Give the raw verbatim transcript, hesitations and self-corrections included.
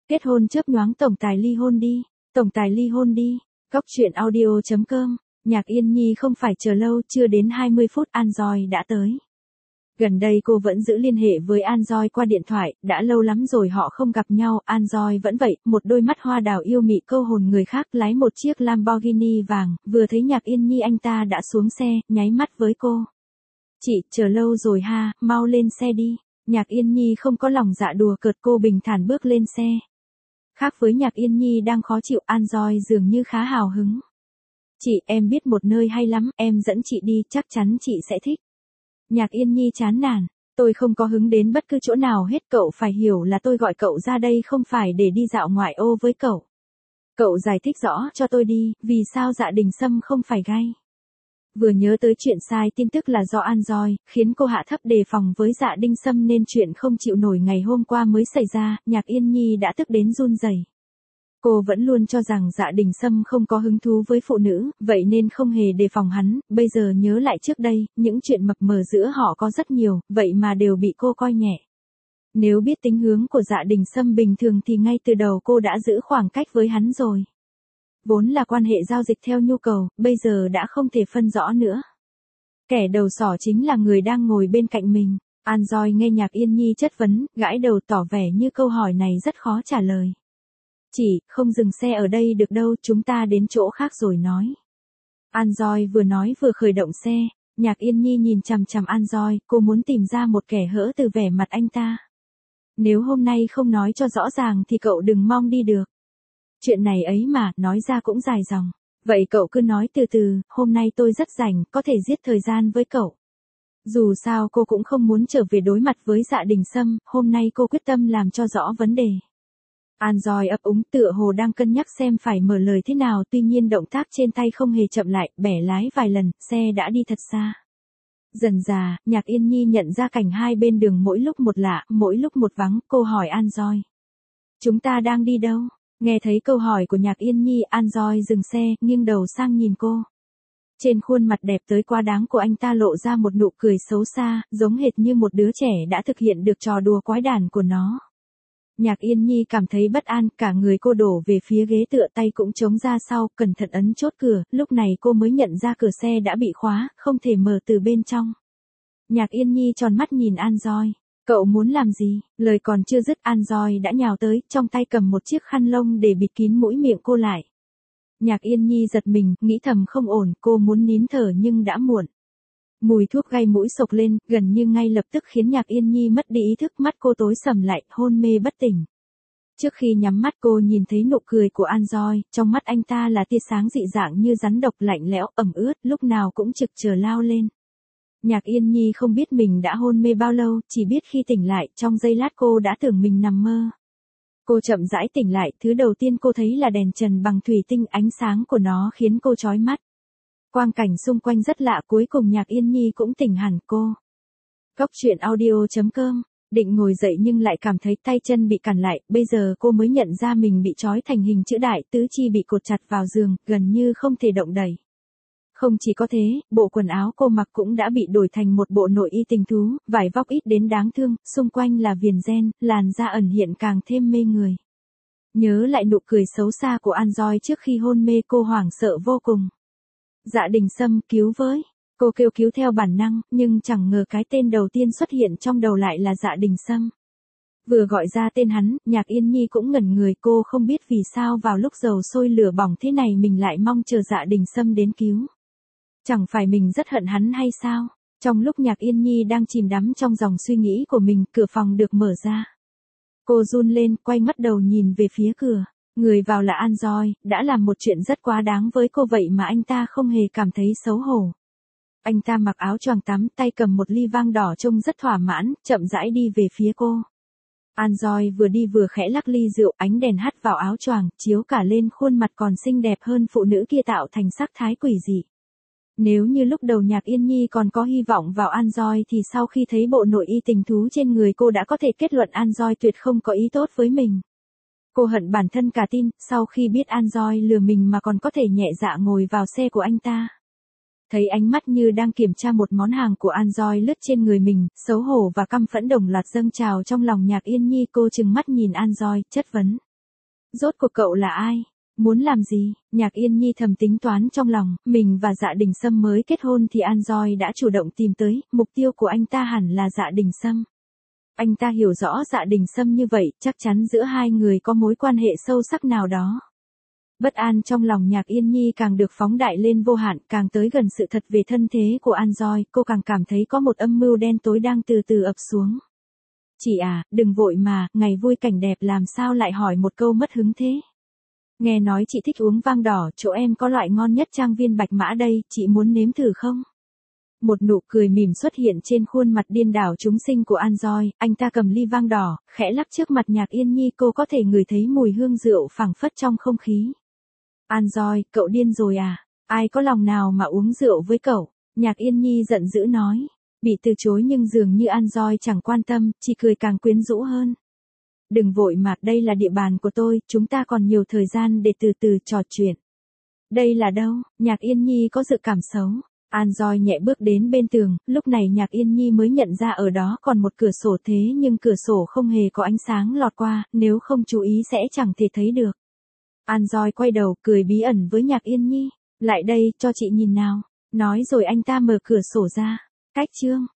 Kết hôn chớp nhoáng tổng tài ly hôn đi, tổng tài ly hôn đi. Góc truyện audio chấm com, Nhạc Yên Nhi không phải chờ lâu, chưa đến hai mươi phút Anjoy đã tới. Gần đây cô vẫn giữ liên hệ với Anjoy qua điện thoại, đã lâu lắm rồi họ không gặp nhau, Anjoy vẫn vậy, một đôi mắt hoa đào yêu mị câu hồn người khác, lái một chiếc Lamborghini vàng, vừa thấy Nhạc Yên Nhi anh ta đã xuống xe, nháy mắt với cô. Chị, chờ lâu rồi ha, mau lên xe đi. Nhạc Yên Nhi không có lòng dạ đùa cợt, cô bình thản bước lên xe. Khác với Nhạc Yên Nhi đang khó chịu, Anjoy dường như khá hào hứng. Chị, em biết một nơi hay lắm, em dẫn chị đi, chắc chắn chị sẽ thích. Nhạc Yên Nhi chán nản, tôi không có hứng đến bất cứ chỗ nào hết, cậu phải hiểu là tôi gọi cậu ra đây không phải để đi dạo ngoại ô với cậu. Cậu giải thích rõ cho tôi đi, vì sao Dạ Đình Sâm không phải gay. Vừa nhớ tới chuyện sai tin tức là do Anjoy, khiến cô hạ thấp đề phòng với Dạ Đình Sâm nên chuyện không chịu nổi ngày hôm qua mới xảy ra, Nhạc Yên Nhi đã tức đến run rẩy. Cô vẫn luôn cho rằng Dạ Đình Sâm không có hứng thú với phụ nữ, vậy nên không hề đề phòng hắn, bây giờ nhớ lại trước đây, những chuyện mập mờ giữa họ có rất nhiều, vậy mà đều bị cô coi nhẹ. Nếu biết tính hướng của Dạ Đình Sâm bình thường thì ngay từ đầu cô đã giữ khoảng cách với hắn rồi. Vốn là quan hệ giao dịch theo nhu cầu, bây giờ đã không thể phân rõ nữa. Kẻ đầu sỏ chính là người đang ngồi bên cạnh mình. Anjoy nghe Nhạc Yên Nhi chất vấn, gãi đầu tỏ vẻ như câu hỏi này rất khó trả lời. Chỉ, không dừng xe ở đây được đâu, chúng ta đến chỗ khác rồi nói. Anjoy vừa nói vừa khởi động xe, Nhạc Yên Nhi nhìn chằm chằm Anjoy, cô muốn tìm ra một kẻ hỡ từ vẻ mặt anh ta. Nếu hôm nay không nói cho rõ ràng thì cậu đừng mong đi được. Chuyện này ấy mà, nói ra cũng dài dòng. Vậy cậu cứ nói từ từ, hôm nay tôi rất rảnh, có thể giết thời gian với cậu. Dù sao cô cũng không muốn trở về đối mặt với Dạ Đình Sâm, hôm nay cô quyết tâm làm cho rõ vấn đề. Anjoy ấp úng tựa hồ đang cân nhắc xem phải mở lời thế nào, tuy nhiên động tác trên tay không hề chậm lại, bẻ lái vài lần, xe đã đi thật xa. Dần dà, Nhạc Yên Nhi nhận ra cảnh hai bên đường mỗi lúc một lạ, mỗi lúc một vắng, cô hỏi Anjoy. Chúng ta đang đi đâu? Nghe thấy câu hỏi của Nhạc Yên Nhi, Anjoy dừng xe, nghiêng đầu sang nhìn cô. Trên khuôn mặt đẹp tới quá đáng của anh ta lộ ra một nụ cười xấu xa, giống hệt như một đứa trẻ đã thực hiện được trò đùa quái đản của nó. Nhạc Yên Nhi cảm thấy bất an, cả người cô đổ về phía ghế tựa, tay cũng chống ra sau, cẩn thận ấn chốt cửa, lúc này cô mới nhận ra cửa xe đã bị khóa, không thể mở từ bên trong. Nhạc Yên Nhi tròn mắt nhìn Anjoy. Cậu muốn làm gì? Lời còn chưa dứt, Anjoy đã nhào tới, trong tay cầm một chiếc khăn lông để bịt kín mũi miệng cô lại. Nhạc Yên Nhi giật mình, nghĩ thầm không ổn, cô muốn nín thở nhưng đã muộn. Mùi thuốc gây mũi sộc lên, gần như ngay lập tức khiến Nhạc Yên Nhi mất đi ý thức, mắt cô tối sầm lại, hôn mê bất tỉnh. Trước khi nhắm mắt cô nhìn thấy nụ cười của Anjoy, trong mắt anh ta là tia sáng dị dạng như rắn độc, lạnh lẽo, ẩm ướt, lúc nào cũng trực chờ lao lên. Nhạc Yên Nhi không biết mình đã hôn mê bao lâu, chỉ biết khi tỉnh lại, trong giây lát cô đã tưởng mình nằm mơ. Cô chậm rãi tỉnh lại, thứ đầu tiên cô thấy là đèn trần bằng thủy tinh, ánh sáng của nó khiến cô chói mắt. Quang cảnh xung quanh rất lạ, cuối cùng Nhạc Yên Nhi cũng tỉnh hẳn cô. Góc truyện audio chấm com, định ngồi dậy nhưng lại cảm thấy tay chân bị cản lại, bây giờ cô mới nhận ra mình bị trói thành hình chữ đại, tứ chi bị cột chặt vào giường, gần như không thể động đậy. Không chỉ có thế, bộ quần áo cô mặc cũng đã bị đổi thành một bộ nội y tình thú, vải vóc ít đến đáng thương, xung quanh là viền ren, làn da ẩn hiện càng thêm mê người. Nhớ lại nụ cười xấu xa của Anjoy trước khi hôn mê, cô hoảng sợ vô cùng. Dạ Đình Sâm, cứu với. Cô kêu cứu theo bản năng, nhưng chẳng ngờ cái tên đầu tiên xuất hiện trong đầu lại là Dạ Đình Sâm. Vừa gọi ra tên hắn, Nhạc Yên Nhi cũng ngẩn người, cô không biết vì sao vào lúc dầu sôi lửa bỏng thế này mình lại mong chờ Dạ Đình Sâm đến cứu. Chẳng phải mình rất hận hắn hay sao? Trong lúc Nhạc Yên Nhi đang chìm đắm trong dòng suy nghĩ của mình, cửa phòng được mở ra. Cô run lên, quay mắt đầu nhìn về phía cửa. Người vào là Anjoy, đã làm một chuyện rất quá đáng với cô vậy mà anh ta không hề cảm thấy xấu hổ. Anh ta mặc áo choàng tắm, tay cầm một ly vang đỏ trông rất thỏa mãn, chậm rãi đi về phía cô. Anjoy vừa đi vừa khẽ lắc ly rượu, ánh đèn hắt vào áo choàng, chiếu cả lên khuôn mặt còn xinh đẹp hơn phụ nữ kia, tạo thành sắc thái quỷ dị. Nếu như lúc đầu Nhạc Yên Nhi còn có hy vọng vào Anjoy thì sau khi thấy bộ nội y tình thú trên người cô đã có thể kết luận Anjoy tuyệt không có ý tốt với mình. Cô hận bản thân cả tin, sau khi biết Anjoy lừa mình mà còn có thể nhẹ dạ ngồi vào xe của anh ta. Thấy ánh mắt như đang kiểm tra một món hàng của Anjoy lướt trên người mình, xấu hổ và căm phẫn đồng loạt dâng trào trong lòng Nhạc Yên Nhi, cô trừng mắt nhìn Anjoy, chất vấn. Rốt cuộc cậu là ai? Muốn làm gì? Nhạc Yên Nhi thầm tính toán trong lòng, mình và Dạ Đình Sâm mới kết hôn thì An Doi đã chủ động tìm tới, mục tiêu của anh ta hẳn là Dạ Đình Sâm. Anh ta hiểu rõ Dạ Đình Sâm như vậy, chắc chắn giữa hai người có mối quan hệ sâu sắc nào đó. Bất an trong lòng Nhạc Yên Nhi càng được phóng đại lên vô hạn, càng tới gần sự thật về thân thế của An Doi, cô càng cảm thấy có một âm mưu đen tối đang từ từ ập xuống. Chị à, đừng vội mà, ngày vui cảnh đẹp làm sao lại hỏi một câu mất hứng thế? Nghe nói chị thích uống vang đỏ, chỗ em có loại ngon nhất trang viên Bạch Mã đây, chị muốn nếm thử không? Một nụ cười mỉm xuất hiện trên khuôn mặt điên đảo chúng sinh của An Doi, anh ta cầm ly vang đỏ, khẽ lắc trước mặt Nhạc Yên Nhi, cô có thể ngửi thấy mùi hương rượu phảng phất trong không khí. An Doi, cậu điên rồi à? Ai có lòng nào mà uống rượu với cậu? Nhạc Yên Nhi giận dữ nói. Bị từ chối nhưng dường như An Doi chẳng quan tâm, chỉ cười càng quyến rũ hơn. Đừng vội mà, đây là địa bàn của tôi, chúng ta còn nhiều thời gian để từ từ trò chuyện. Đây là đâu? Nhạc Yên Nhi có dự cảm xấu. An Doi nhẹ bước đến bên tường, lúc này Nhạc Yên Nhi mới nhận ra ở đó còn một cửa sổ, thế nhưng cửa sổ không hề có ánh sáng lọt qua, nếu không chú ý sẽ chẳng thể thấy được. An Doi quay đầu, cười bí ẩn với Nhạc Yên Nhi. Lại đây, cho chị nhìn nào. Nói rồi anh ta mở cửa sổ ra. Cách chương.